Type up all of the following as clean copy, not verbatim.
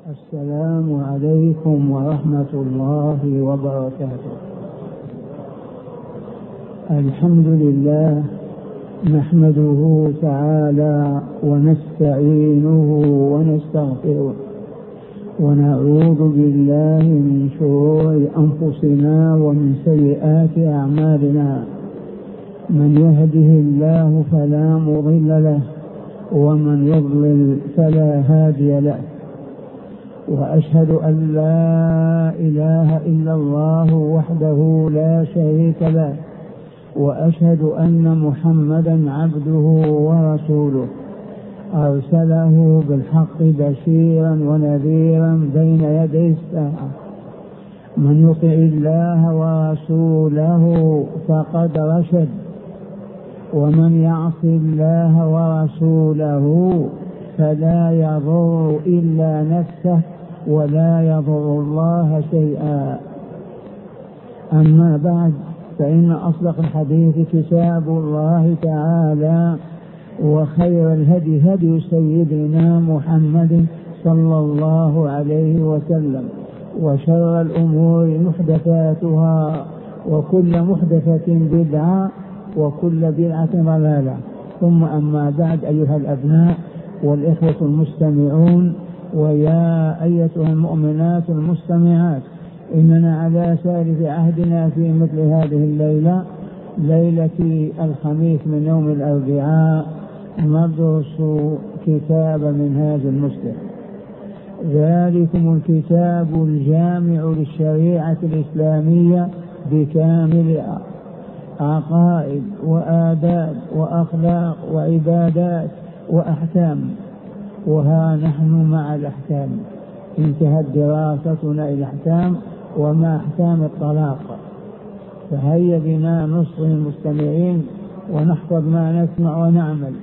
السلام عليكم ورحمة الله وبركاته. الحمد لله نحمده تعالى ونستعينه ونستغفره ونعوذ بالله من شرور أنفسنا ومن سيئات أعمالنا. من يهده الله فلا مضل له ومن يضلل فلا هادي له، وأشهد أن لا إله إلا الله وحده لا شريك له، وأشهد أن محمدا عبده ورسوله أرسله بالحق بشيرا ونذيرا بين يدي الساعة. من يطع الله ورسوله فقد رشد، ومن يعص الله ورسوله فلا يضر إلا نفسه ولا يضر الله شيئا. أما بعد، فإن أصدق الحديث كتاب الله تعالى، وخير الهدي هدي سيدنا محمد صلى الله عليه وسلم، وشر الأمور محدثاتها، وكل محدثة بدعة، وكل بدعة ضلالة. ثم أما بعد، أيها الأبناء والإخوة المستمعون، ويا أيتها المؤمنات المستمعات، إننا على سالف عهدنا في مثل هذه الليلة، ليلة الخميس من يوم الأربعاء، ندرس كتاب منهاج المسلم، ذلكم الكتاب الجامع للشريعة الإسلامية بكاملها، عقائد وآداب وأخلاق وعبادات وأحكام. وها نحن مع الأحكام، انتهت دراستنا إلى الأحكام وما أحكام الطلاق. فهيا بنا نصح المستمعين ونحفظ ما نسمع ونعمل.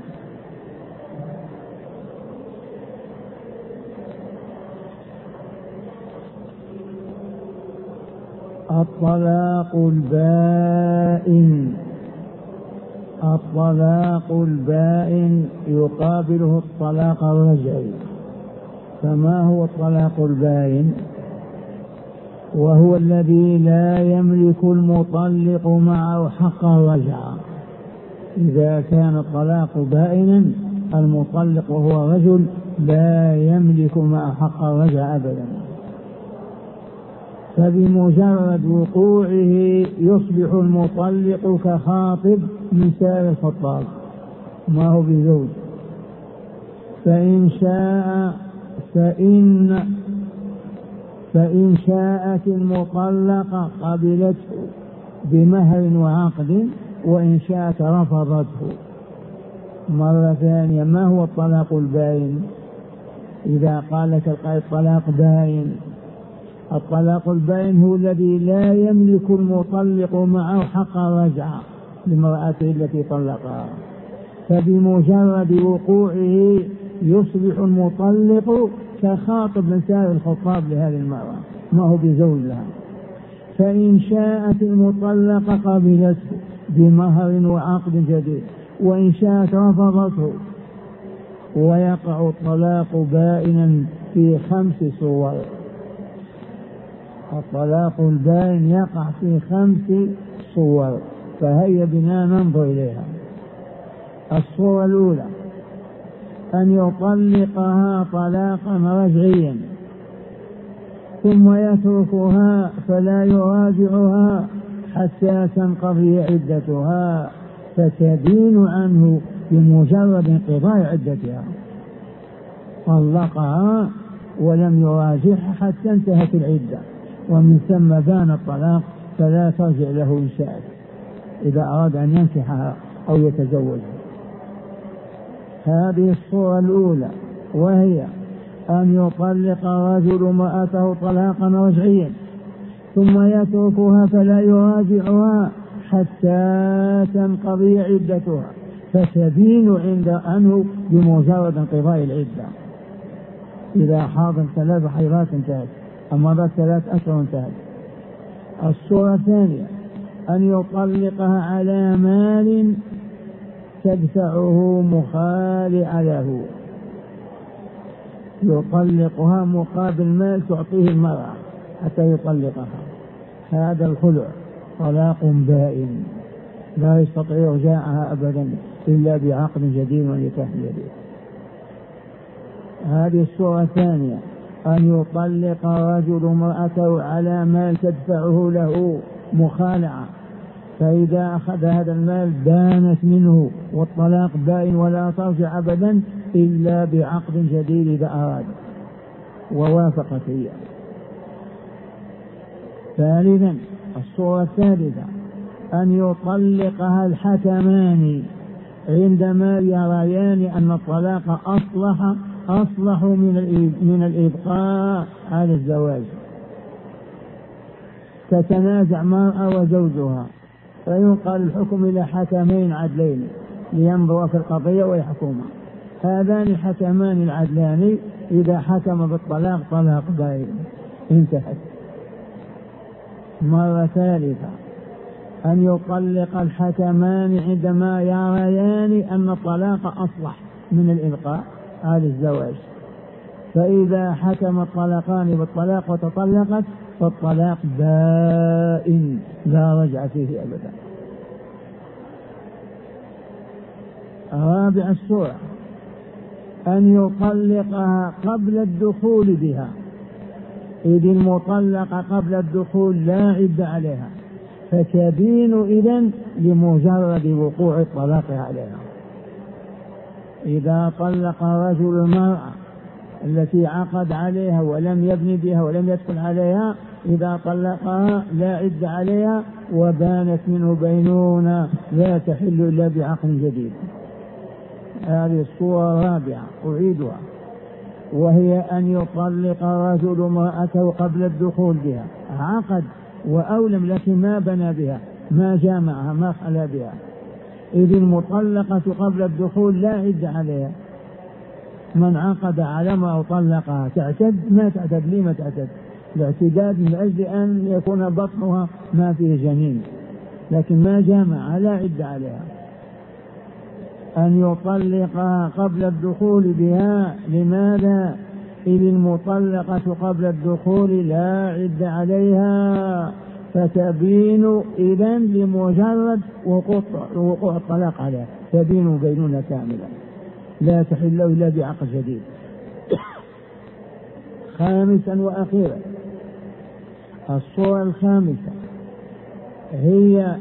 الطلاق البائن. الطلاق البائن يقابله الطلاق الرجعي. فما هو الطلاق البائن؟ وهو الذي لا يملك المطلق معه حق الرجعة. إذا كان الطلاق بائنا، المطلق وهو رجل لا يملك معه حق الرجعة أبدا، فبمجرد وقوعه يصبح المطلق كخاطب من سائر الخطاب، ما هو بزوج. فإن شاءت المطلقة قبلته بمهر وعقد، وإن شاءت رفضته. مرة ثانية، ما هو الطلاق البائن؟ إذا قال لك القائل طلاق بائن، الطلاق البائن هو الذي لا يملك المطلق معه حق الرجعة لامرأته التي طلقها، فبمجرد وقوعه يصبح المطلق كخاطب من سائر الخطاب لهذه المرأة، ما هو بزوج لها. فإن شاءت المطلقة قبلته بمهر وعقد جديد، وإن شاءت رفضته. ويقع الطلاق بائنا في 5 صور. الطلاق البائن يقع في 5 صور، فهيا بنا ننظر إليها. الصورة الأولى أن يطلقها طلاقا رجعيا، ثم يتركها فلا يراجعها حتى تنقضي عدتها، فتدين عنه بمجرد انقضاء عدتها. طلقها ولم يراجعها حتى انتهت العدة، ومن ثم بان الطلاق، فلا ترجع له إن شاءت إذا أراد أن ينكحها أو يتزوجها. هذه الصورة الأولى، وهي أن يطلق الرجل امرأته طلاقا رجعيا، ثم يتركها فلا يراجعها حتى تنقضي عدتها، فتبين عنه بمجرد انقضاء العدة. إذا حاضر 3 حيضات انتهت، أمرت 3 أشهر انتهت. الصورة الثانية أن يطلقها على مال تدفعه مخالع له، يطلقها مقابل مال تعطيه المرأة حتى يطلقها، هذا الخلع طلاق بائن لا يستطيع رجاعها أبدا إلا بعقد جديد ونكاح جديد. هذه الصورة الثانية، أن يطلق رجل امرأته على مال تدفعه له مخالعة، فإذا أخذ هذا المال بانت منه والطلاق بائن ولا ترجع أبدا إلا بعقد جديد إذا أراد ووافقت إياه. ثالثا الصورة الثالثة، أن يطلقها الحكمان عندما يريان أن الطلاق أصلح من الإبقاء على الزواج. تتنازع مرأة وزوجها فينقل الحكم إلى حكمين عدلين لينظروا في القضية ويحكما. هذان الحكمان العدلان إذا حكم بالطلاق طلاق بائن انتهت. مرة ثالثة، أن يطلق الحكمان عندما يريان أن الطلاق أصلح من الإبقاء على الزواج، فإذا حكم الطلقان بالطلاق وتطلقت فالطلاق بائن لا رجع فيه أبدا. رابع الصورة، أن يطلقها قبل الدخول بها، إذ المطلقة قبل الدخول لا عدة عليها فتبين إذن لمجرد وقوع الطلاق عليها. إذا طلق رجل المرأة التي عقد عليها ولم يبني بها ولم يدخل عليها، إذا طلقها لا عدة عليها وبانت منه بينونة لا تحل إلا بعقد جديد. هذه الصورة الرابعة أعيدها، وهي أن يطلق رجل امرأته قبل الدخول بها، عقد وأولم لكن ما بنى بها ما جامعها ما خلا بها، إذ المطلقة قبل الدخول لا عدة عليها. من عقد على ما طلقها تعتد ما تعتد، ليه ما تعتد؟ الاعتداد من أجل أن يكون بطنها ما فيه جنين، لكن ما جامعها لا عدة عليها. أن يطلقها قبل الدخول بها، لماذا؟ إذ المطلقة قبل الدخول لا عدة عليها فتبين إذن لمجرد وقوع الطلاق عليها، تبين بينونة كاملة لا تحل إلا بعقد جديد. خامسا وأخيرا الصورة الخامسة هي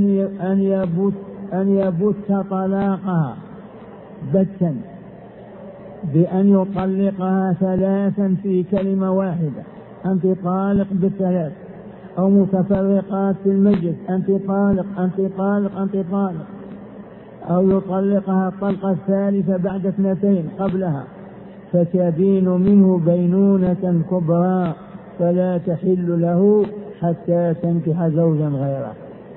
أن يبت طلاقها بتا بأن يطلقها ثلاثا في كلمة واحدة، أنت طالق بالثلاث، أو متفرقات في المجلس، أنت طالق أنت طالق أنت طالق، أو يطلقها الطلقة الثالثة بعد اثنتين قبلها فتبين منه بينونة كبرى فلا تحل له حتى تنكح زوجا غيره.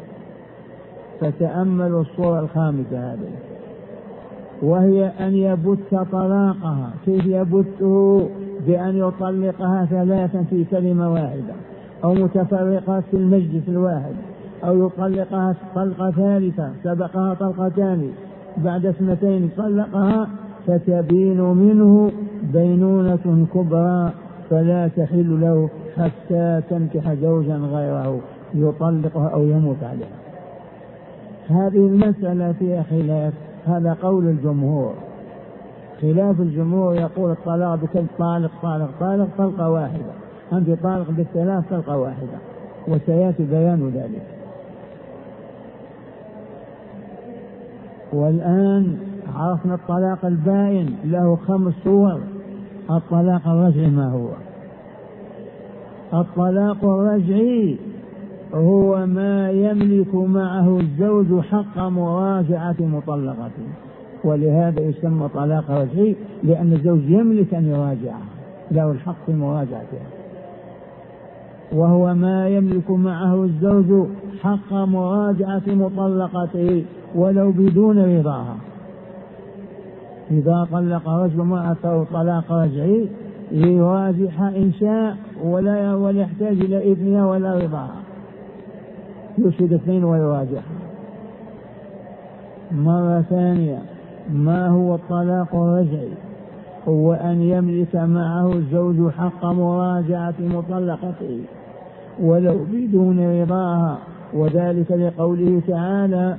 فتأملوا الصورة الخامسة هذه، وهي أن يبت طلاقها. كيف يبته؟ بأن يطلقها ثلاثا في كلمة واحدة، أو متفرقات في المجلس الواحد، أو يطلقها طلقة ثالثة سبقها طلقتان بعد اثنتين طلقها فتبين منه بينونة كبرى فلا تحل له حتى تنكح زوجا غيره يطلقها أو يموت عليها. هذه المسألة فيها خلاف، هذا قول الجمهور. خلاف الجمهور يقول الطلاق بكل طالق طالق طالق طلقة واحدة، أنت طالق بالثلاث طلقة واحدة، وسيأتي بيان ذلك. والآن عرفنا الطلاق البائن له 5 صور. الطلاق الرجعي ما هو؟ الطلاق الرجعي هو ما يملك معه الزوج حق مراجعة مطلقته، ولهذا يسمى طلاق رجعي، لأن الزوج يملك أن يراجعها، له الحق في مراجعتها. وهو ما يملك معه الزوج حق مراجعة مطلقته ولو بدون رضاها. إذا طلق رجل امرأته طلاق رجعي يراجعها إن شاء ولا يحتاج إلى إذنها ولا رضاها، يشهد 2 ويراجعها. مرة ثانية، ما هو الطلاق الرجعي؟ هو أن يملك معه الزوج حق مراجعة مطلقته ولو بدون رضاها، وذلك لقوله تعالى: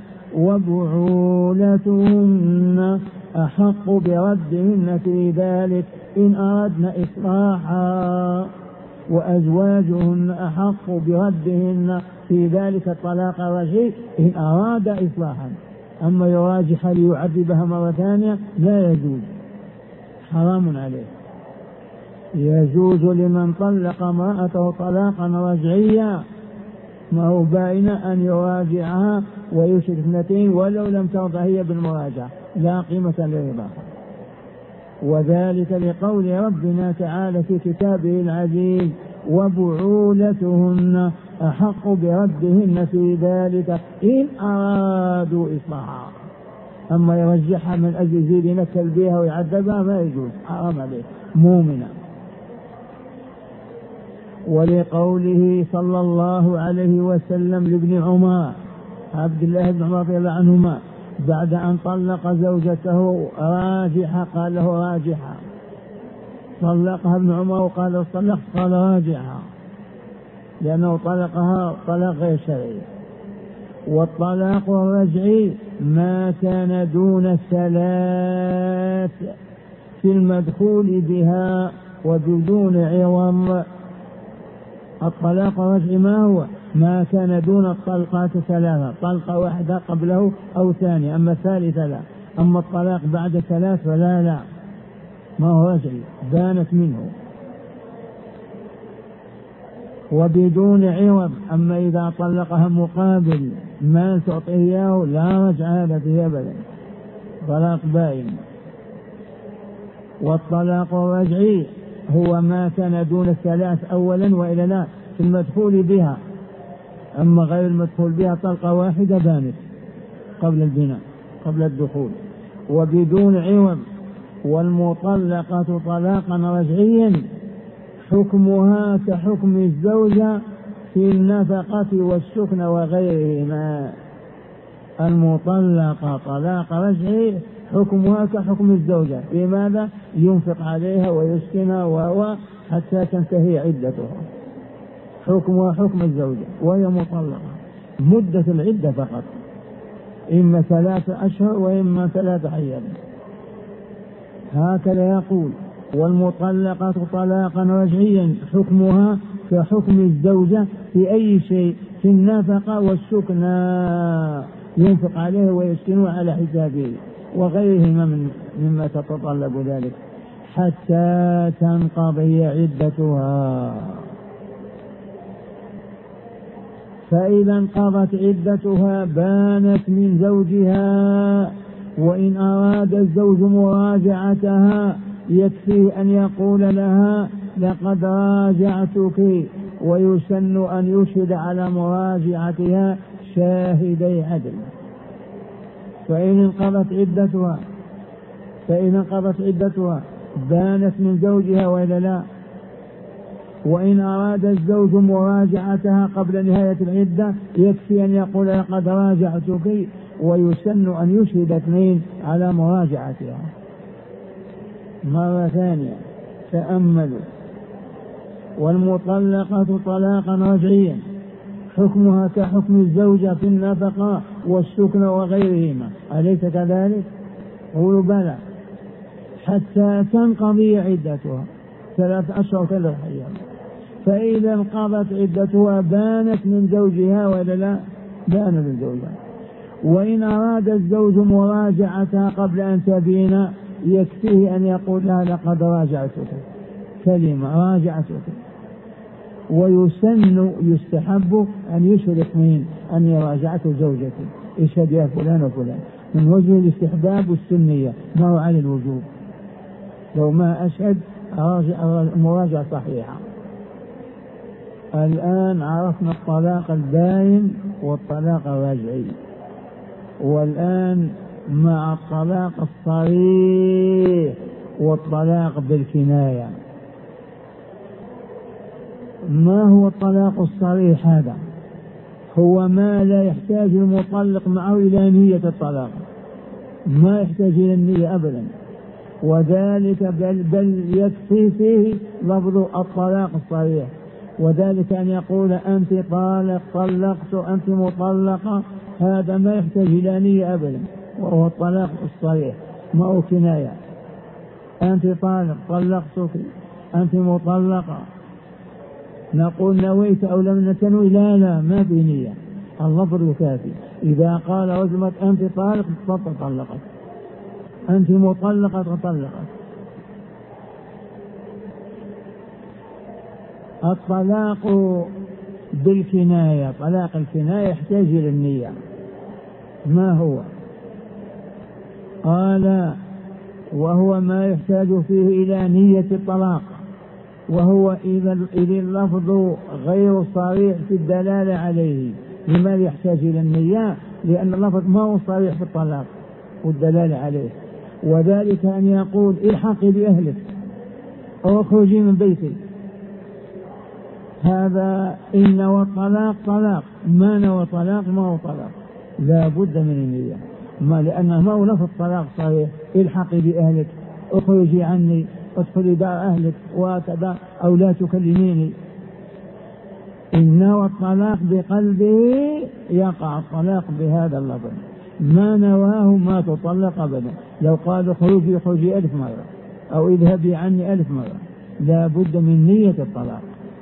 وبعولتهن أحق بردهن في ذلك إن أردن إصلاحا، وأزواجهن أحق بردهن في ذلك الطلاق الرجعي إن أراد إصلاحا. أما يراجح ليعذبها مرة ثانية لا يجوز، حرام عليه. يجوز لمن طلق امرأته طلاقا رجعيا ما هو باين أن يراجعها ويشرك اثنتين ولو لم ترضى هي بالمراجعة، لا قيمة لرضاها. وذلك لقول ربنا تعالى في كتابه العزيز: وبعولتهن أحق بردهن في ذلك إن أرادوا إصلاحا. أما يرجعها من أجل يزيد ينكل بها ويعذبها ما يجوز، حرام عليه مؤمنا. ولقوله صلى الله عليه وسلم لابن عمر عبد الله بن عمر رضي الله عنهما بعد أن طلق زوجته راجحة قال له راجحة، طلقها ابن عمر وقال له طلقت قال راجعها، لأنه طلقها طلاق غير شرعي. والطلاق الرجعي ما كان دون الثلاث في المدخول بها وبدون عوض. الطلاق الرجعي ما هو؟ ما كان دون الطلقات ثلاثة، طلقة واحدة قبله أو ثانية، أما الثالثة لا. أما الطلاق بعد ثلاث فلا، لا ما هو رجعي، بانت منه. وبدون عوض، أما إذا طلقها مقابل ما تعطيه إياه لا رجع هذا فيه أبدا، طلاق باين. والطلاق الرجعي هو ما كان دون الثلاث أولا وإلا لا في المدخول بها، أما غير المدخول بها طلقة واحدة بانت قبل البناء قبل الدخول. وبدون عوض. والمطلقة طلاقا رجعيا حكمها كحكم الزوجة في النفقة والسكن وغيرهما. المطلقة طلاق رجعي حكمها كحكم الزوجة، لماذا؟ ينفق عليها ويسكنها وهو حتى تنتهي عدتها، حكمها حكم الزوجة وهي مطلقة، مدة العدة فقط، إما 3 أشهر وإما 3 أيام. هكذا يقول: والمطلقة طلاقا رجعيا حكمها كحكم الزوجة في أي شيء، في النفقة والسكنى، ينفق عليه ويسكنه على حسابه وغيرهما مما تتطلب ذلك حتى تنقضي عدتها. فإذا انقضت عدتها بانت من زوجها، وإن أراد الزوج مراجعتها يكفي أن يقول لها: لقد راجعتك، ويسن أن يشهد على مراجعتها شاهدي عدل. فإن انقضت عدتها بانت من زوجها وإلا لا. وإن أراد الزوج مراجعتها قبل نهاية العدة يكفي أن يقول: لقد راجعتك، ويسن أن يشهد 2 على مراجعتها. مرة ثانية تأملوا: والمطلقة طلاقا رجعيا حكمها كحكم الزوجة في النفقة والسكن وغيرهما، أليس كذلك؟ قولوا بلى. حتى تنقضي عدتها 3 أشهر 3 أيام. فإذا انقضت عدتها بانت من زوجها ولا لا؟ بان من زوجها. وإن أراد الزوج مراجعتها قبل أن تبين يكفيه أن يقول لها: لقد راجعتك، كلمة راجعتك. ويسن يستحب أن يشهد 2 أني راجعت زوجتي، اشهد يا فلان وفلان، من وجه الاستحباب والسنية، ما هو على الوجوب. لو ما أشهد المراجعة صحيحة. الآن عرفنا الطلاق الباين والطلاق الرجعي، والآن مع الطلاق الصريح والطلاق بالكناية. ما هو الطلاق الصريح؟ هذا هو ما لا يحتاج المطلق معه إلى نية الطلاق، ما يحتاج إلى النية أبدا، وذلك بل يكفي فيه لفظ الطلاق الصريح، وذلك أن يقول أنت طالق، طلقت، أنت مطلقة، هذا ما يحتاج إلى نية أبدا، وهو الطلاق الصريح ما هو كناية. أنت طالق، طلقتك، أنت مطلقة، نقول نويت أو لم نتنوي؟ لا ما في نية، اللفظ كافي. إذا قال رجل أنت طالق فطلقت، أنت مطلقة فطلقت. الطلاق بالكناية، طلاق الكناية يحتاج إلى النية. ما هو؟ قال وهو ما يحتاج فيه إلى نية الطلاق، وهو إذا اللفظ غير صريح في الدلالة عليه. لماذا يحتاج إلى النية؟ لأن اللفظ ما هو صريح في الطلاق والدلالة عليه. وذلك أن يقول الحقي بأهلك أو اخرجي من بيتي، هذا إن نوى الطلاق طلاق، ما نوى طلاق ما هو طلاق، لا بد من النية. ما لأنه ما هو لفظ طلاق صحيح، الحقي بأهلك، اخرجي عني، ادخلي دار أهلك وكذا، أو لا تكلميني. إن نوى الطلاق بقلبه يقع الطلاق بهذا اللفظ، ما نواه ما تطلق أبدا. لو قال اخرجي 1000 مرة أو اذهبي عني 1000 مرة، لا بد من نية الطلاق.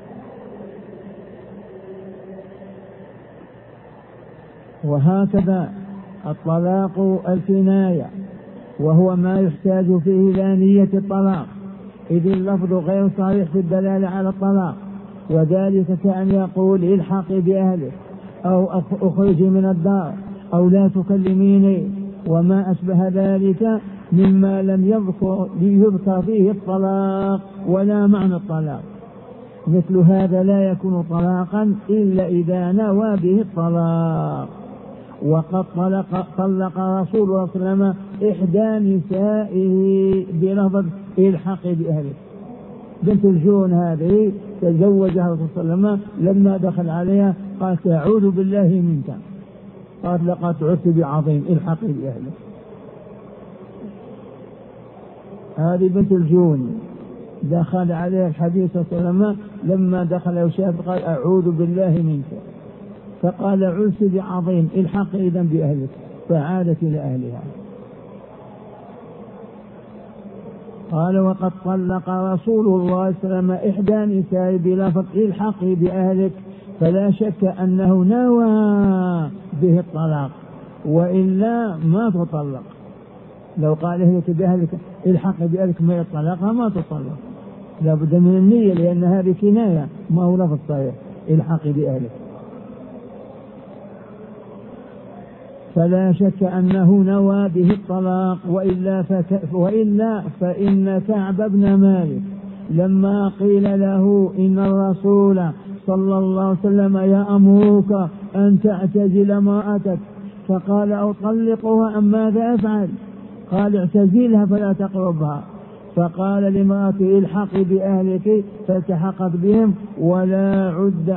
وهكذا الطلاق الكناية، وهو ما يحتاج فيه إلى نية الطلاق، إذ اللفظ غير صريح في الدلالة على الطلاق. وذلك كأن يقول الحقي بأهلك، أو اخرجي من الدار، أو لا تكلميني، وما أشبه ذلك مما لم يذكر فيه الطلاق ولا معنى الطلاق. مثل هذا لا يكون طلاقا إلا إذا نوى به الطلاق. وقد طلق رسول الله صلى الله عليه وسلم إحدى نسائه بلفظ الحقي بأهلك. بنت الجون هذه تزوجها الرسول صلى الله عليه وسلم، لما دخل عليها قالت أعوذ بالله منك، قالت لقد عدت بعظيم، الحقي بأهلك. هذه بنت الجون دخل عليها الحديث صلى الله عليه وسلم، لما دخل وشاف قال أعوذ بالله منك، فقال عدت بعظيم، الحق إذا بأهلك، فعادت إلى أهلها. قال وقد طلق رسول الله صلى الله عليه وسلم إحدى نسائه بلفظ الحقي بأهلك، فلا شك أنه نوى به الطلاق، وإلا ما تطلق. لو قال اهلك بأهلك، الحقي بأهلك ما يطلقها ما تطلق، لا بد من النية، لأن هذه كناية ما هو لفظ صحيح، الحقي بأهلك. فلا شك أنه نوى به الطلاق، وإلا فإن كعب بن مالك لما قيل له إن الرسول صلى الله عليه وسلم يأمرك أن تعتزل امرأتك، فقال أطلقها أم ماذا أفعل؟ قال اعتزلها فلا تقربها. فقال لامرأته الحقي بأهلك، فالتحقت بهم ولا عد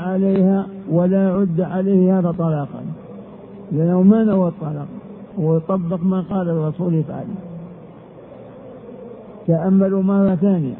عليه هذا طلاقا، لأنه ما نوى الطلاق وطبق ما قال الرسول يفعل. تأملوا مرة ثانية.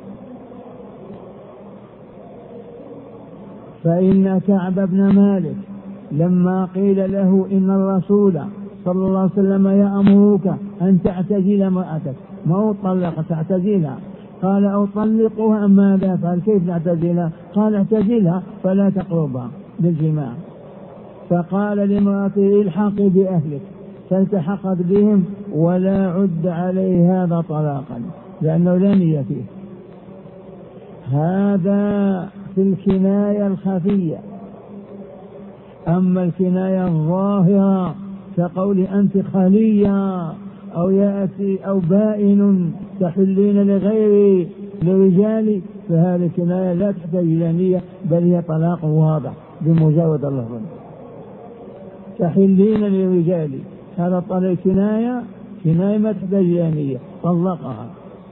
فإن كعب بن مالك لما قيل له إن الرسول صلى الله عليه وسلم يأمرك أن تعتزل امرأتك، ما هو طلق، تعتزلها، قال أطلقها أم ماذا أفعل؟ كيف نعتزلها؟ قال اعتزلها فلا تقربها بالجماع. فقال لامرأته الحقي بأهلك، فالتحقت بهم ولا عد عليه هذا طلاقا، لأنه لا نية فيه. هذا في الكناية الخفية. أما الكناية الظاهرة كقول أنت خلية، أو يأتي أو بائن تحلين لغيري لرجالي، فهذه الكناية لا تحتاج إلى نية، بل هي طلاق واضح بمجرد اللفظ. تحلين لرجالي، هذا طلاق كناية ما تحتاج إلى نية، طلقها.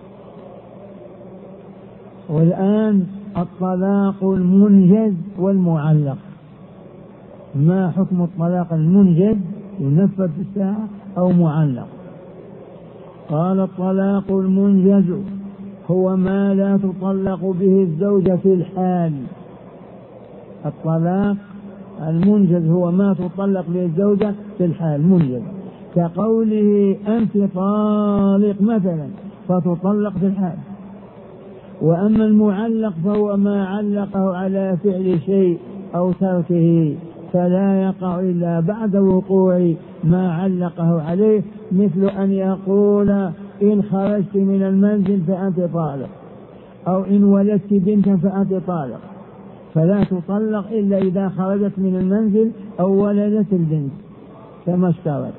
والآن الطلاق المنجز والمعلق. ما حكم الطلاق المنجز ينفذ في الساعة أو معلق؟ قال الطلاق المنجز هو ما لا تطلق به الزوجة في الحال. الطلاق المنجز هو ما تطلق به الزوجة في الحال، منجز، كقوله أنت طالق مثلا فتطلق في الحال. وأما المعلق فهو ما علقه على فعل شيء أو تركه، فلا يقع إلا بعد وقوع ما علقه عليه، مثل أن يقول إن خرجت من المنزل فأنت طالق، أو إن ولدت بنتا فأنت طالق، فلا تطلق إلا إذا خرجت من المنزل أو ولدت البنت كما اشترط.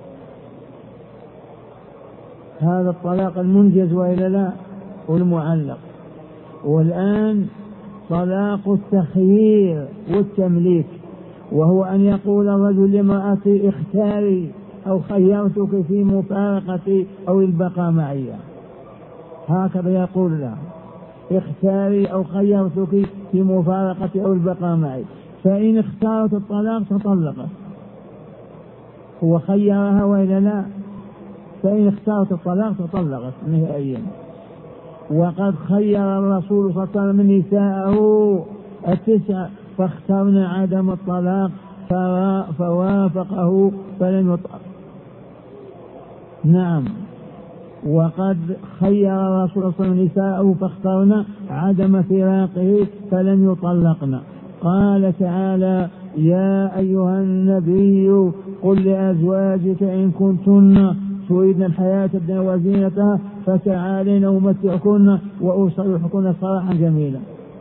هذا الطلاق المنجز وإلا لا، والمعلق. والآن طلاق التخيير والتمليك، وهو أن يقول الرجل لامرأته اختاري أو خيرتك في مفارقتي أو البقاء معي، هكذا يقول لها اختاري أو خيرتك في مفارقتي أو البقاء معي، فإن اختارت الطلاق تطلقت، هو خيرها وإلا لا، فإن اختارت الطلاق تطلقت نهائيا. وقد خير الرسول صلى الله عليه وسلم نساءه 9 فاخترن عدم الطلاق فوافقه فلن يطلق. نعم، وقد خير الرسول صلى الله عليه وسلم نساءه فاخترن عدم فراقه فلن يطلقن. قال تعالى يا أيها النبي قل لأزواجك إن كنتن تريدن الحياة الدنيا وزينتها فتعالين أمتعكن وأسرحكن سراحا جميلا.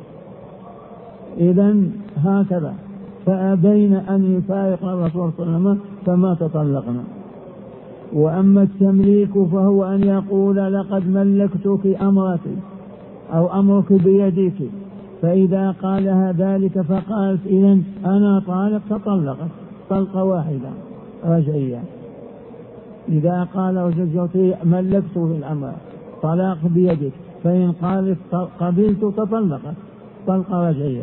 إذن هكذا، فأبين أن يفارق الرسول صلى الله عليه وسلم فما تطلقنا. وأما التمليك فهو أن يقول لقد ملكتك أمرتي أو أمرك بيدك، فإذا قالها ذلك فقالت إذن أنا طالق تطلقت طلقة واحدة رجعية. إذا قال زوجتي ملكته الأمر طلاق بيدك، فإن قالت قبلت تطلقت طلقة رجعية.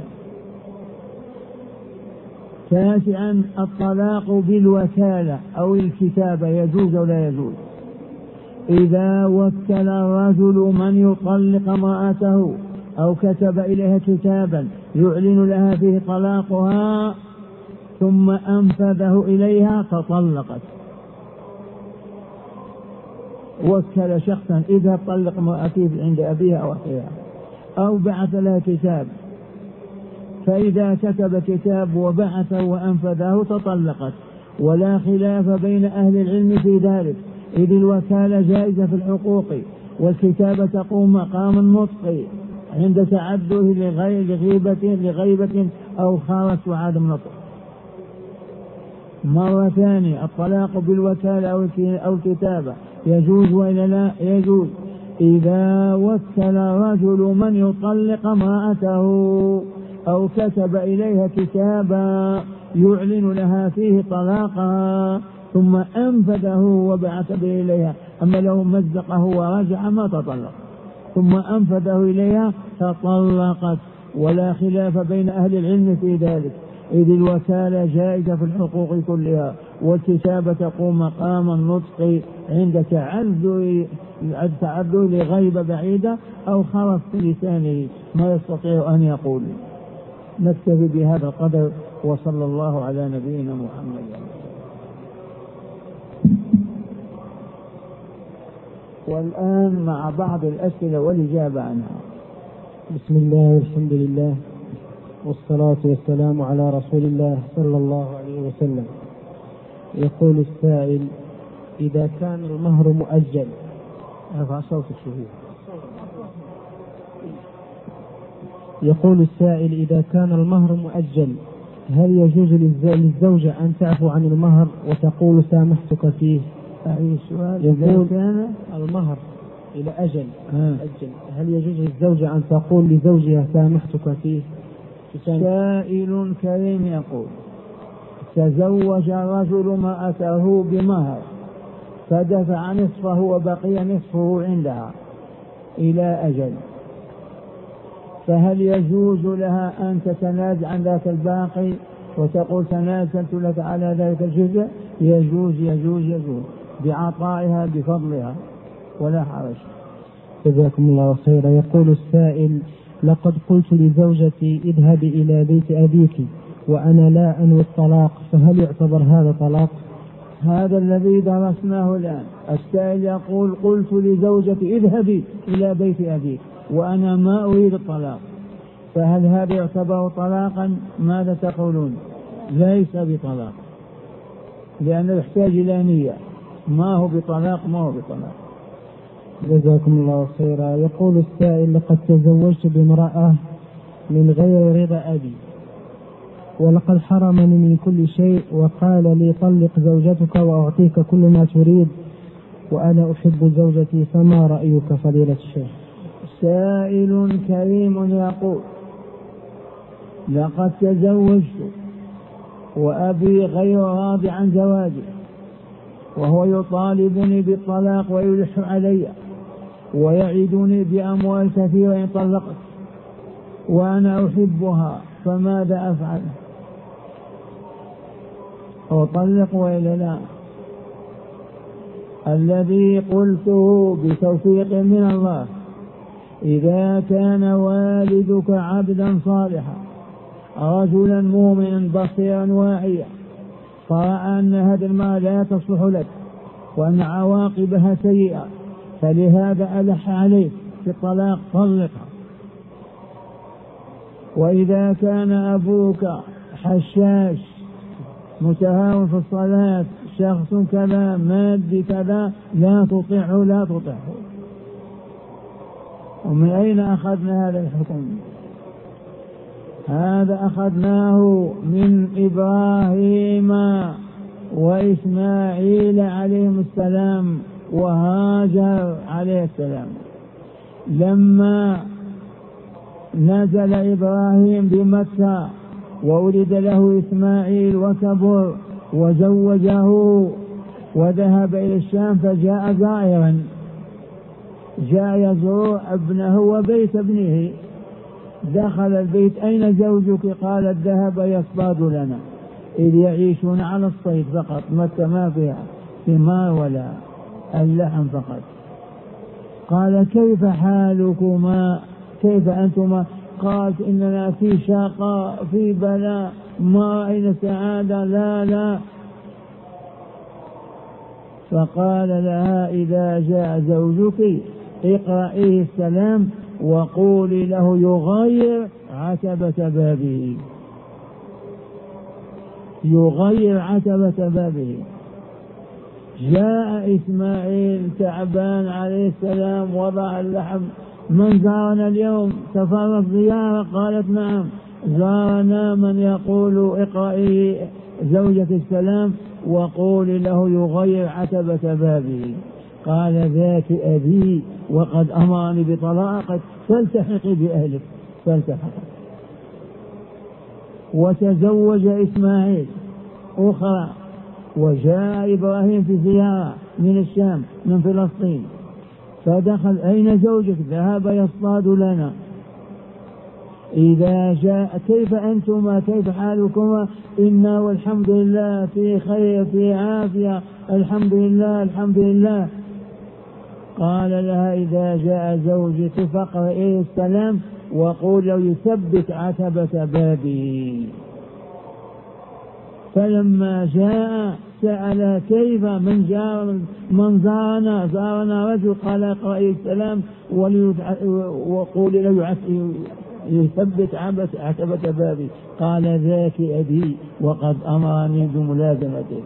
9 الطلاق بالوكالة أو الكتابة يجوز ولا يجوز. إذا وكل الرجل من يطلق امرأته أو كتب إليها كتابا يعلن لها فيه طلاقها ثم أنفذه إليها فطلقت. وكل شخصا إذا طلق امرأته عند أبيها أو أخيها، أو بعث لها كتاب، فإذا كتب كتاب وبعثه وأنفذه تطلقت، ولا خلاف بين أهل العلم في ذلك، إذ الوكالة جائزة في الحقوق، والكتابة تقوم مقام النطق عند تعذره لغيبة أو خارج وعدم نطق. مرة ثانية الطلاق بالوكالة أو الكتابة يجوز وإلا لا؟ يجوز. إذا وكل رجل من يطلق امرأته أو كتب إليها كتابا يعلن لها فيه طلاقها ثم أنفذه وبعث به إليها، أما لو مزقه ورجع ما تطلق، ثم أنفذه إليها تطلقت، ولا خلاف بين أهل العلم في ذلك، إذ الوكالة جائزة في الحقوق كلها، والكتابة تقوم مقام النطق عند تعذر لغيبة بعيدة أو خرف في لسانه ما يستطيع أن يقول. نكتفي بهذا القدر، وصلى الله على نبينا محمد. والآن مع بعض الأسئلة والإجابة عنها. بسم الله والحمد لله والصلاة والسلام على رسول الله صلى الله عليه وسلم. يقول السائل إذا كان المهر مؤجل. ارفع صوتك شوية. يقول السائل إذا كان المهر مؤجل هل يجوز للزوجة أن تعفو عن المهر وتقول سامحتك فيه؟ أي سؤال؟ يقول كان المهر إلى أجل هل يجوز للزوجة أن تقول لزوجها سامحتك فيه؟ سائل كريم يقول تزوج الرجل امرأته بمهر فدفع نصفه وبقي نصفه عندها إلى أجل، فهل يجوز لها أن تتنازع عن ذاك الباقي وتقول تنازلت لك على ذلك الجزء؟ يجوز بعطائها بفضلها، ولا حرج. جزاكم الله خيرا. يقول السائل: لقد قلت لزوجتي اذهبي إلى بيت أبيك وأنا لا أنوي الطلاق، فهل يعتبر هذا طلاق؟ هذا الذي درسناه الآن. السائل يقول: قلت لزوجتي اذهبي إلى بيت أبيك وأنا ما أريد الطلاق، فهل هذا يعتبر طلاقا؟ ماذا تقولون؟ ليس بطلاق، لأنه يحتاج إلى نية. ما هو بطلاق، ما هو بطلاق. جزاكم الله خيرا. يقول السائل: لقد تزوجت بامرأة من غير رضا أبي، ولقد حرمني من كل شيء وقال لي: طلق زوجتك وأعطيك كل ما تريد، وأنا أحب زوجتي، فما رأيك فضيلة الشيخ؟ سائل كريم يقول: لقد تزوجت وأبي غير راضي عن زواجي، وهو يطالبني بالطلاق ويلح علي ويعدني بأموال كثيرة إن طلقت، وأنا أحبها، فماذا أفعل؟ أطلق وإلا لا؟ الذي قلته بتوفيق من الله: إذا كان والدك عبدا صالحا رجلا مؤمنا بصيرا واعيا، فرأى أن هذه المرأة لا تصلح لك وأن عواقبها سيئة، فلهذا ألح عليك في الطلاق، طلقها. وإذا كان أبوك حشاش متهاون في الصلاة، شخص كذا مادي كذا، لا تطيعه، لا تطيعه. ومن أين أخذنا هذا الحكم؟ هذا أخذناه من إبراهيم وإسماعيل عليهم السلام وهاجر عليه السلام. لما نزل إبراهيم بمكة وولد له إسماعيل وكبر وزوجه وذهب إلى الشام، فجاء زائرا، جاء يزور ابنه وبيت ابنه. دخل البيت: أين زوجك؟ قالت: ذهب يصطاد لنا، إذ يعيشون على الصيد فقط، مكة ما فيها ثمار ولا اللحم فقط. قال: كيف حالكما؟ كيف أنتما؟ قالت: إننا في شقاء، في بلاء، ما رأينا سعادة، لا لا. فقال لها: إذا جاء زوجك اقرئيه السلام وقولي له يغير عتبة بابه، يغير عتبة بابه. جاء إسماعيل تعبان عليه السلام، وضع اللحم. من زارنا اليوم؟ تفرغ زيارة؟ قالت: نعم، زارنا من يقول اقرئي زوجك السلام وقولي له يغير عتبة بابه. قال: ذاك أبي وقد أمرني بطلاقك، فالتحقي بأهلك. فالتحق وتزوج إسماعيل أخرى، وجاء إبراهيم في زيارة من الشام من فلسطين، فدخل: أين زوجك؟ ذهب يصطاد لنا. إذا جاء: كيف أنتما؟ كيف حالكما؟ إنا والحمد لله في خير، في عافية، الحمد لله الحمد لله. قال لها: إذا جاء زوجك فاقرئيه السلام وقول له يثبت عتبة بابه. فلما جاء سأل: كيف؟ من زارنا؟ زارنا رجل. قال: اقرئي السلام وقول له يثبت عتبة بابي. قال: ذاك أبي وقد أمرني بملازمته.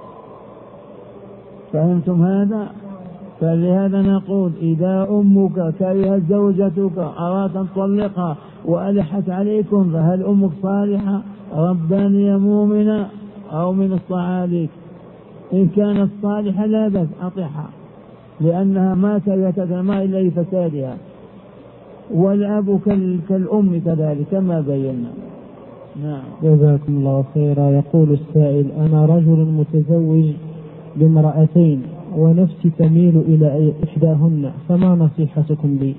فهمتم هذا؟ فلهذا نقول: إذا أمك كرهت زوجتك أراد أن تطلقها وألحت عليكم، فهل أمك صالحة ربانية مؤمنة أو من الصعاليك؟ إن كانت صالحة لا بأس، أطيعها، لأنها ما كرهت الماء إلا لفسادها. والأب كالأم كذلك كما بينا. نعم. جزاكم الله خيرا. يقول السائل: أنا رجل متزوج بامرأتين ونفسي تميل إلى إحداهن، فما نصيحتكم لي؟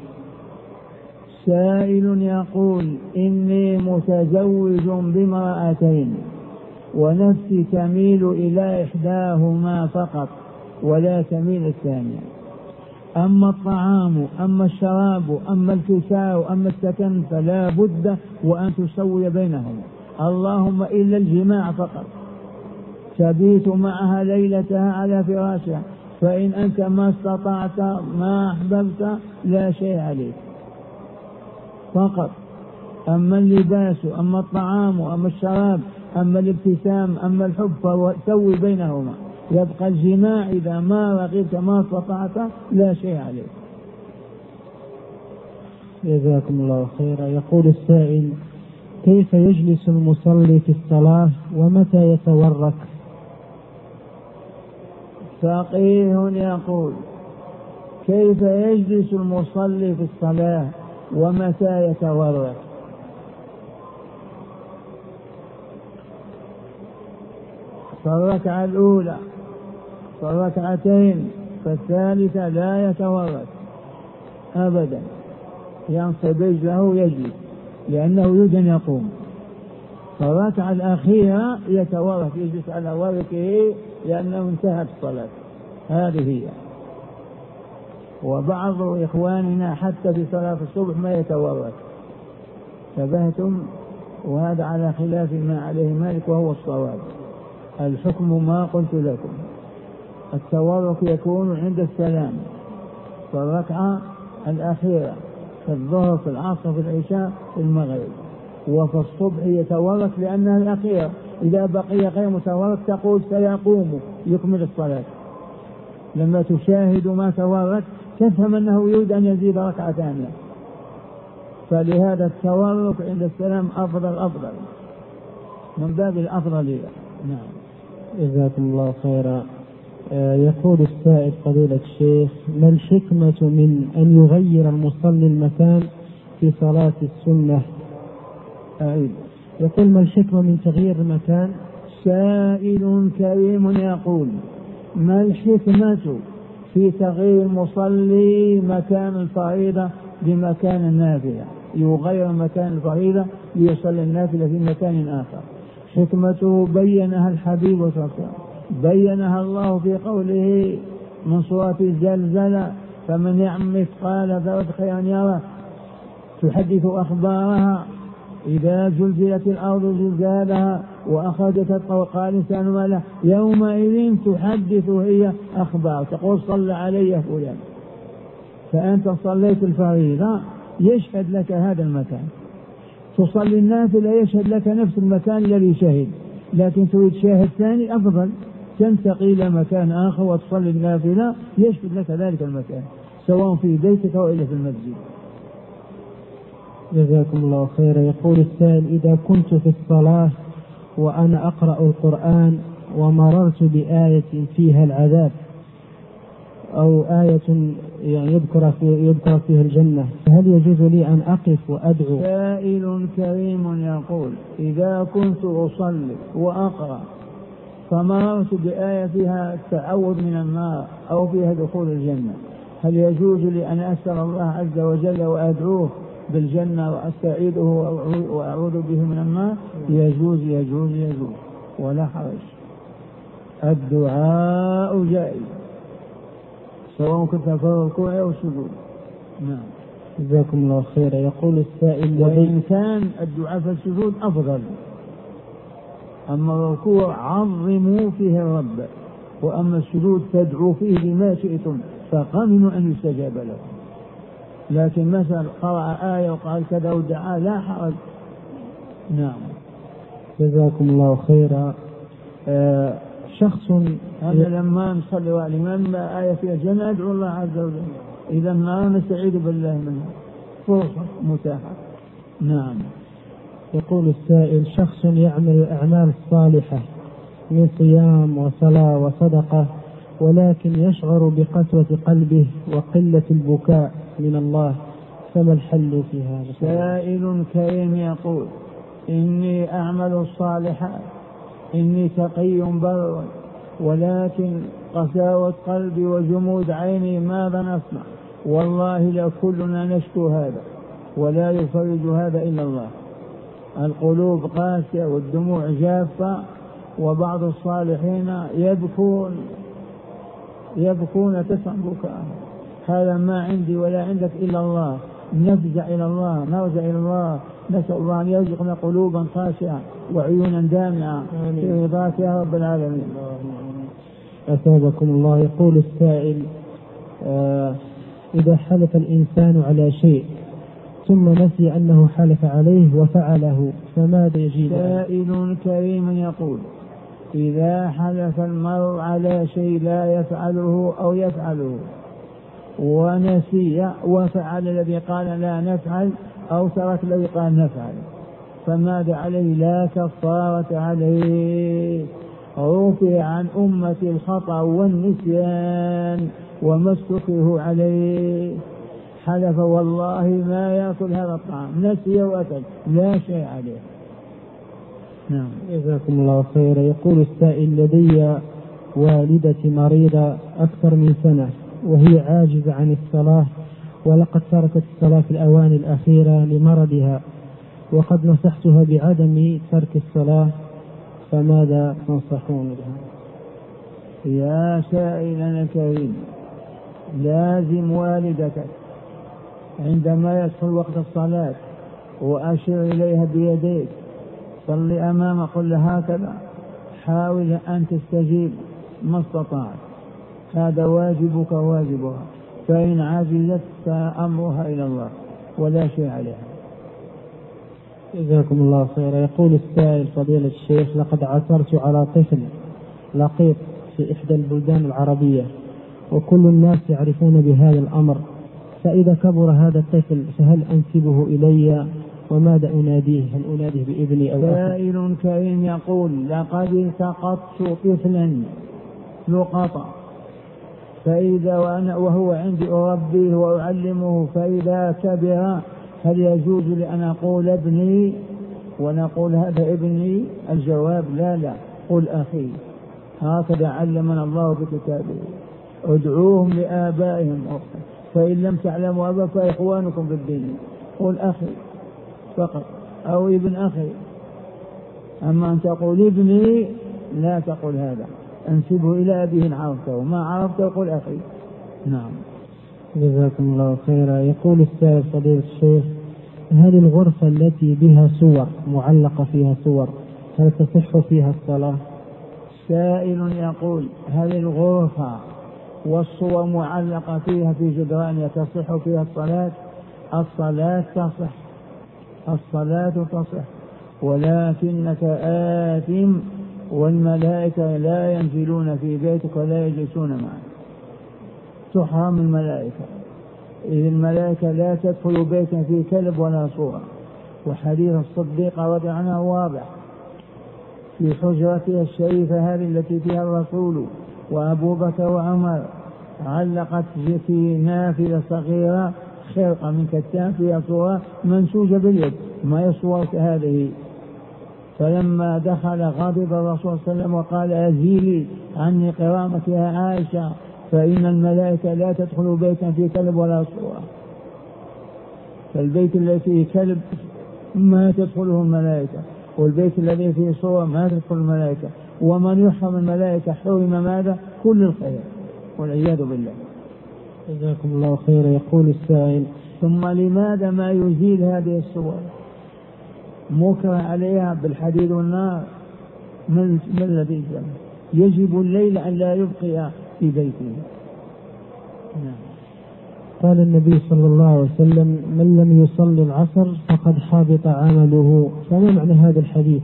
سائل يقول: إني متزوج بامرأتين ونفسي تميل إلى إحداهما فقط ولا تميل الثانية، أما الطعام أما الشراب أما الكساء أما السكن فلا بد وأن تسوي بينهما، اللهم إلا الجماع فقط، تبيت معها ليلتها على فراشها، فإن أنت ما استطعت ما أحببت لا شيء عليك فقط. أما اللباس أما الطعام أما الشراب أما الابتسام أما الحب فسوي بينهما، يبقى الجماع إذا ما رغبت ما استطعت لا شيء عليك. جزاكم الله خيرا. يقول السائل: كيف يجلس المصلي في الصلاة ومتى يتورك؟ فقيه يقول: كيف يجلس المصلي في الصلاة ومتى يتورك؟ في الركعة الأولى، في الركعتين، في الثالثة لا يتورك أبدا، ينصب رجله يجلس لأنه يريد أن يقوم. في الركعة الأخيرة يتورك، يجلس على وركه لأنه انتهت الصلاة. هذه هي. وبعض إخواننا حتى في صلاة الصبح ما يتورك، تبهتم، وهذا على خلاف ما عليه مالك وهو الصواب. الحكم ما قلت لكم، التورك يكون عند السلام في الركعة الأخيرة، في الظهر في العصر في العشاء في المغرب، وفي الصبح يتورك لأنها الأخيرة. إذا بقي غير متورك تقول سيقوم يكمل الصلاة، لما تشاهد ما تورك تفهم أنه يريد أن يزيد ركعة ثانية، فلهذا التورك عند السلام أفضل من باب الأفضلية. نعم. جزاكم الله خيرا. يقول السائل: فضيلة الشيخ، ما الحكمة من أن يغير المصلي المكان في صلاة السنة؟ أعيد. يقول: ما الحكمة من تغيير المكان؟ سائل كريم يقول: ما الحكمة في تغيير المصلي مكان الفريضة بمكان النافلة، يغير مكان الفريضة ليصلي النافلة في مكان آخر؟ حكمته بينها الحبيب صلى الله عليه وسلم، بينها الله في قوله من سورة الزلزلة: فمن يعمل مثقال ذرة خيرا يره، تحدث أخبارها إذا زلزلت الأرض زلزالها وأخرجت الطوقات الإنسان ما له يومئذ تحدث هي أخبار، تقول صلى علي فلان. فأنت صليت الفريضة يشهد لك هذا المكان، تصلي النافلة يشهد لك نفس المكان الذي شهد، لكن تريد شاهد ثاني أفضل، تنتقل إلى مكان آخر وتصلي النافلة يشهد لك ذلك المكان سواء في بيتك وإلا في المسجد. جزاكم الله خيرا. يقول السائل: إذا كنت في الصلاة وأنا أقرأ القرآن ومررت بآية فيها العذاب أو آية يعني يذكر فيها الجنة، فهل يجوز لي أن أقف وأدعو؟ سائل كريم يقول: إذا كنت أصلي وأقرأ فمررت بآية فيها التعوذ من النار أو فيها دخول الجنة، هل يجوز لي أن أسأل الله عز وجل وأدعوه بالجنة وأستعيده وأعوذ به من النار؟ يجوز يجوز يجوز ولا حرج، الدعاء جائز سواء كنت في الركوع أو السجود. نعم. جزاكم الله خيرا. يقول السائل: وإن كان الدعاء في السجود أفضل، أما الركوع عظموا فيه الرب، وأما السجود تدعو فيه بما شئتم فقمنوا أن يستجاب له. لكن مثلا قرأ آية وقال كذا ودعا لا حرج. نعم. جزاكم الله خيرا. شخص هذا لما نصلي والإمام آية فيها الجنة أدعو الله عز وجل، إذا النار نستعيذ بالله منها، فرصة متاحة. نعم. يقول السائل: شخص يعمل الأعمال الصالحة من صيام وصلاة وصدقة، ولكن يشعر بقسوة قلبه وقلة البكاء من الله، فما الحل في هذا؟ سائل كريم يقول: إني أعمل الصالحات، إني تقي بر، ولكن قساوة قلبي وجمود عيني، ماذا نصنع؟ والله لو كلنا نشكو هذا ولا يفرج هذا إلا الله. القلوب قاسية والدموع جافة، وبعض الصالحين يبكون تسع بكاء، هذا ما عندي ولا عندك إلا الله، نفزع إلى الله، نرجع إلى الله، نسأل الله أن يرزقنا قلوبا خاشعة وعيونا دامعة في رضاك يا رب العالمين. أثابكم الله. يقول السائل: إذا حلف الإنسان على شيء ثم نسي أنه حلف عليه وفعله فماذا يجيب؟ سائل كريم يقول: إذا حلف المرء على شيء لا يفعله أو يفعله ونسي وفعل الذي قال لا نفعل أو ترك الذي قال نفعل، فماذا عليه؟ لا كفارة عليه، رفع عن أمة الخطأ والنسيان وما استكره عليه. حلف والله ما يأكل هذا الطعام، نسي وأكل، لا شيء عليه. نعم. جزاكم الله خيرا. يقول السائل: لدي والدتي مريضة أكثر من سنة وهي عاجزة عن الصلاة، ولقد تركت الصلاة في الأوان الأخيرة لمرضها، وقد نصحتها بعدم ترك الصلاة، فماذا تنصحون بها؟ يا سائلنا الكريم، لازم والدتك عندما يدخل وقت الصلاة وأشر إليها بيديك، صلي أمامها، قل لها هكذا، حاول أن تستجيب ما استطعت، هذا واجبك واجبها، فإن عجزت فأمرها إلى الله ولا شيء عليها. جزاكم الله خيرا. يقول السائل: فضيلة الشيخ، لقد عثرت على طفل لقيط في إحدى البلدان العربية وكل الناس يعرفون بهذا الأمر، فإذا كبر هذا الطفل فهل أنسبه إلي وماذا أناديه؟ هل أناديه بابني أو سائل كريم يقول: لقد التقطت طفلا لقطة، فإذا وهو عندي أربيه وأعلمه، فإذا كبر هل يجوز لأن أقول ابني ونقول هذا ابني؟ الجواب: لا، قل أخي، هكذا علمنا الله بكتابه، ادعوهم لآبائهم، فإن لم تعلموا أبا فإخوانكم بالدين، قل أخي فقط أو ابن أخي. أما أن تقول ابني لا تقول هذا، انسبه إلى أبيه إن عرفته، ما عرفته قل أخي. نعم. جزاكم الله خيرا. يقول السائل: فضيلة الشيخ، هل الغرفة التي بها صور معلقة فيها صور هل تصح فيها الصلاة؟ سائل يقول: هل الغرفة والصور معلقة فيها في جدران تصح فيها الصلاة؟ الصلاة تصح، الصلاة تصح، ولكنك آثم، والملائكة لا ينزلون في بيتك ولا يجلسون معك، تحرم الملائكة، إذ الملائكة لا تدخل بيتا فيه كلب ولا صورة. وحديث الصديقة رضي عنها واضح، في حجرتها الشريفة هذه التي فيها الرسول وأبو بكر وعمر، علقت في نافذة صغيرة خرقة من كتان فيها صورة منسوجة باليد، ما يصور هذه. فلما دخل غضب الرسول صلى الله عليه وسلم وقال: أزيلي عني قرامك يا عائشة، فإن الملائكة لا تدخل بيتا فيه كلب ولا صورة. فالبيت الذي فيه كلب ما تدخله الملائكة، والبيت الذي فيه صورة ما تدخل الملائكة، ومن يحرم الملائكة حرم ماذا؟ كل الخير، والعياذ بالله. جزاكم الله خيرا. يقول السائل: ثم لماذا ما يزيل هذه الصور؟ مكره عليها بالحديد والنار، ما الذي يجب الليل أن لا يبقي في بيته. نعم. قال النبي صلى الله عليه وسلم: من لم يصلي العصر فقد حبط عمله، فما معنى هذا الحديث؟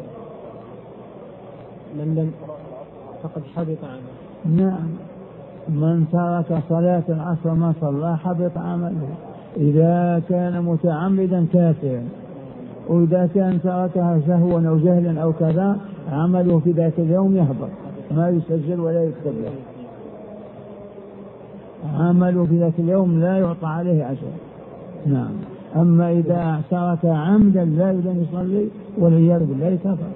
من لم فقد حبط عمله. نعم، من ترك صلاة العصر ما صلى حبط عمله، إذا كان متعمدا كافرا، وإذا كان تركها سهوا أو جهلا أو كذا عمله في ذات اليوم يهبط، ما يسجل ولا يكتب له، عمله في ذات اليوم لا يعطى عليه أجر. نعم. أما إذا ترك عمدا لا يريد أن يصلي والعياذ بالله كفر.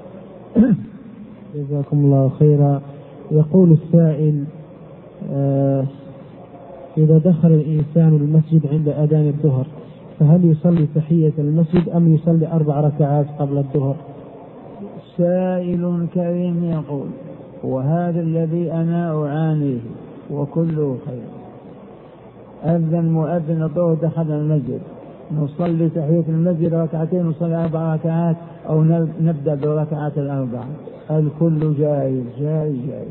جزاكم الله خيرا. يقول السائل: إذا دخل الإنسان المسجد عند أذان الظهر فهل يصلي تحية المسجد أم يصلي 4 ركعات قبل الظهر؟ سائل كريم يقول: وهذا الذي أنا أعانيه وكله خير، أذن مؤذن الظهر دخل المسجد، نصلي تحية المسجد ركعتين، نصلي 4 ركعات، أو نبدأ بركعات الأربع، الكل جائز جائز جائز.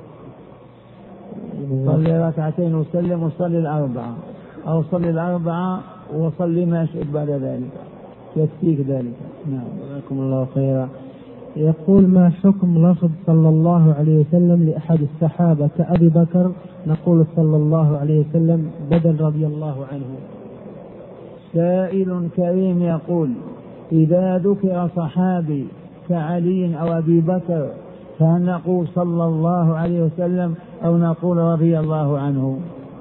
صلي ركعتين وسلم وصلي الأربعة، أو صلي الأربعة وصلي ما شئت بعد ذلك، يكفيك ذلك. نعم. جزاكم الله خيرا. يقول: ما حكم لفظ صلى الله عليه وسلم لأحد الصحابة كأبي بكر نقول صلى الله عليه وسلم بدل رضي الله عنه؟ سائل كريم يقول: إذا ذكر صحابي كعلي أو أبي بكر فهل نقول صلى الله عليه وسلم أو نقول رضي الله عنه؟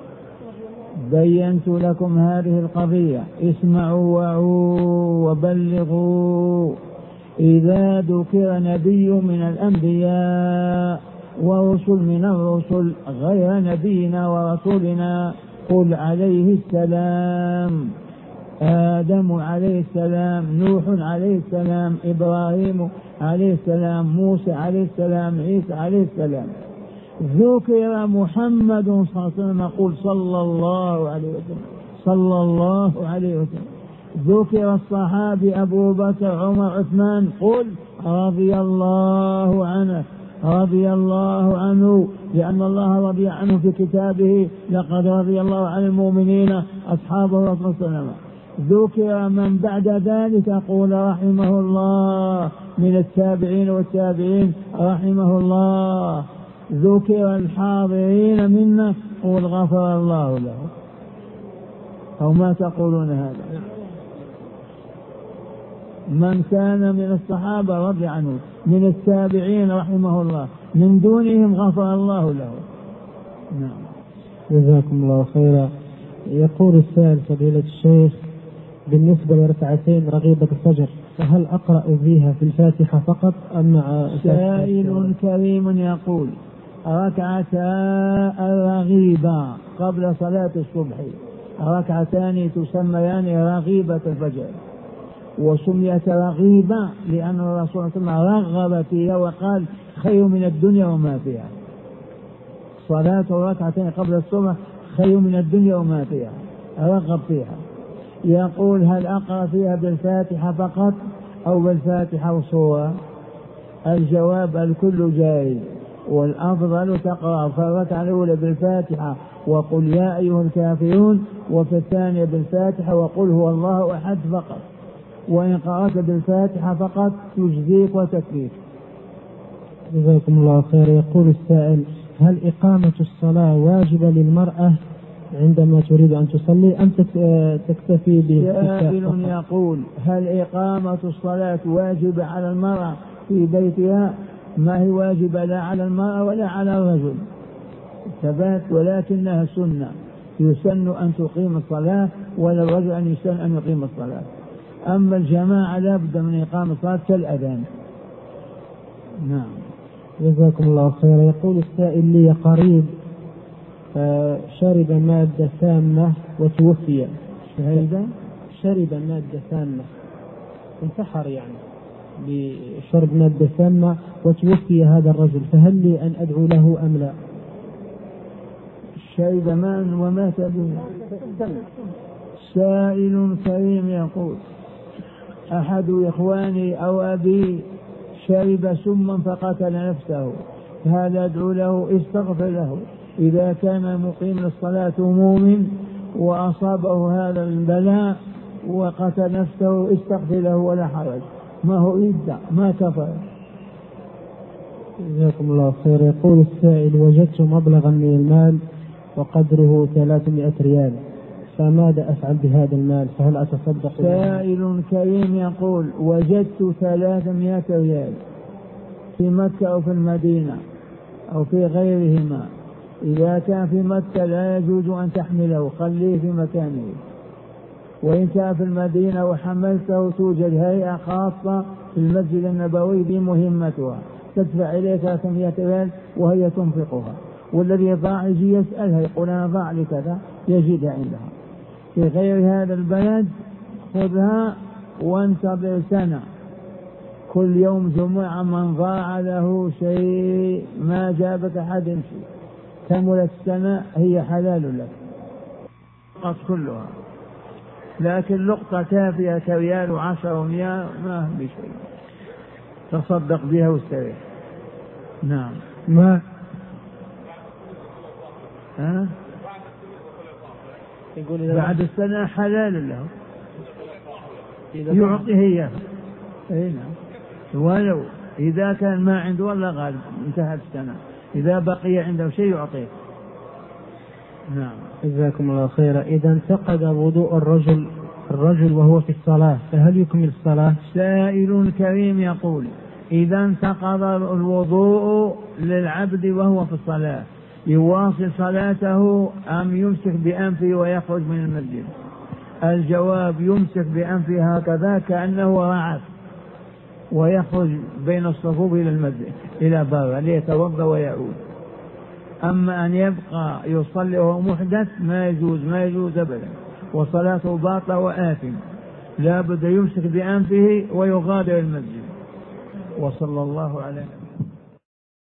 بينت لكم هذه القضية، اسمعوا وعوا وبلغوا. إذا ذكر نبي من الأنبياء ورسل من الرسل غير نبينا ورسولنا قل عليه السلام، آدم عليه السلام، نوح عليه السلام، إبراهيم عليه السلام، موسى عليه السلام، عيسى عليه السلام. ذكر محمد صلى الله عليه وسلم قل صلى الله عليه وسلم، صلى الله عليه وسلم. ذكر الصحابي أبو بكر عمر عثمان قل رضي الله عنه، رضي الله عنه، لأن الله رضي عنه في كتابه: لقد رضي الله عن المؤمنين أصحاب الرسول صلى الله عليه وسلم. ذكر من بعد ذلك قول رحمه الله من التابعين والتابعين رحمه الله. ذكر الحاضرين منا قول غفر الله له، أو ما تقولون هذا؟ من كان من الصحابة رضي عنه، من التابعين رحمه الله، من دونهم غفر الله له. نعم. جزاكم الله خيرا. يقول السائل: فضيلة الشيخ، بالنسبة لركعتين رغيبة الفجر فهل أقرأ فيها في الفاتحة فقط أم مع؟ سائل كريم يقول: ركعتا الرغيبة قبل صلاة الصبح ركعتان تسميان رغيبة الفجر، وسميت رغيبة لأن الرسول صلى الله عليه وسلم رغب فيها وقال: خير من الدنيا وما فيها. صلاة ركعتين قبل الصبح خير من الدنيا وما فيها، رغب فيها. يقول: هل أقرأ فيها بالفاتحة فقط أو بالفاتحة وسورة؟ الجواب: الكل جائز، والأفضل تقرأ في الركعة الأولى بالفاتحة وقل يا أيها الكافرون، وفي الثانية بالفاتحة وقل هو الله أحد فقط، وإن قرأت بالفاتحة فقط تجزيك وتكفيك. جزاكم الله خير. يقول السائل: هل إقامة الصلاة واجبة للمرأة عندما تريد أن تصلي أم تكتفي به؟ سائل يقول: هل إقامة الصلاة واجبة على المرأة في بيتها؟ ما هي واجبة لا على المرأة ولا على الرجل ثبات، ولكنها سنة، يسن أن تقيم الصلاة، ولا الرجل أن يسن أن يقيم الصلاة. أما الجماعة لا بد من إقامة الصلاة كالأذان. نعم. جزاكم الله خير. يقول السائل: لي قريب شرب مادة سامة وتوفي. شرب مادة سامة، انتحر يعني بشرب مادة سامة وتوفي هذا الرجل، فهل لي أن أدعو له أم لا؟ شرب ماء ومات به. سائل كريم يقول: أحد إخواني أو أبي شرب سما فقتل نفسه، هل أدعو له؟ استغفر له. إذا كان مقيم للصلاة مؤمن وأصابه هذا البلاء وقتل نفسه استغفر له ولا حرج، ما هو يدع، ما كفر. جزاكم الله خير. يقول السائل: وجدت مبلغا من المال وقدره 300 ريال، فماذا أفعل بهذا المال؟ فهل أتصدق؟ سائل كريم يقول: وجدت 300 ريال في مكة أو في المدينة أو في غيرهما. إذا كان في مكة لا يجوز أن تحمله، خليه في مكانه. وإن كان في المدينة وحملته توجد هيئة خاصة في المسجد النبوي بمهمتها تدفع إليه 300 ريال وهي تنفقها، والذي ضاع يجي يسألها يقول أنا ضاع لي كذا يجدها عندها. في غير هذا البلد خذها وانتظر سنة، كل يوم جمعة من ضاع له شيء ما جابك أحد شيء، كملت السنة هي حلال لك. تلقط كلها، لكن لقطة تافهة كريال و10 و100 ما في شيء، تصدق بها واستريح. نعم. ما يقول بعد السنة حلال له يعطيه إياه. أي نعم، ولو إذا كان ما عنده ولا غالب انتهت السنة، إذا بقي عنده شيء يعطيه. نعم. جزاكم الله خيرا. إذا انتقد وضوء الرجل وهو في الصلاة فهل يكمل الصلاة؟ سائل كريم يقول: إذا انتقض الوضوء للعبد وهو في الصلاة يواصل صلاته أم يمسك بأنفه ويخرج من المسجد؟ الجواب: يمسك بأنفه هكذا كأنه رعف، ويخرج بين الصفوف إلى المسجد إلى برا ليتوضأ ويعود. أما أن يبقى يصلي وهو محدث ما يجوز أبدا، وصلاته باطلة وآثم، لا بد يمسك بأنفه ويغادر المسجد. وصلى الله عليه وسلم.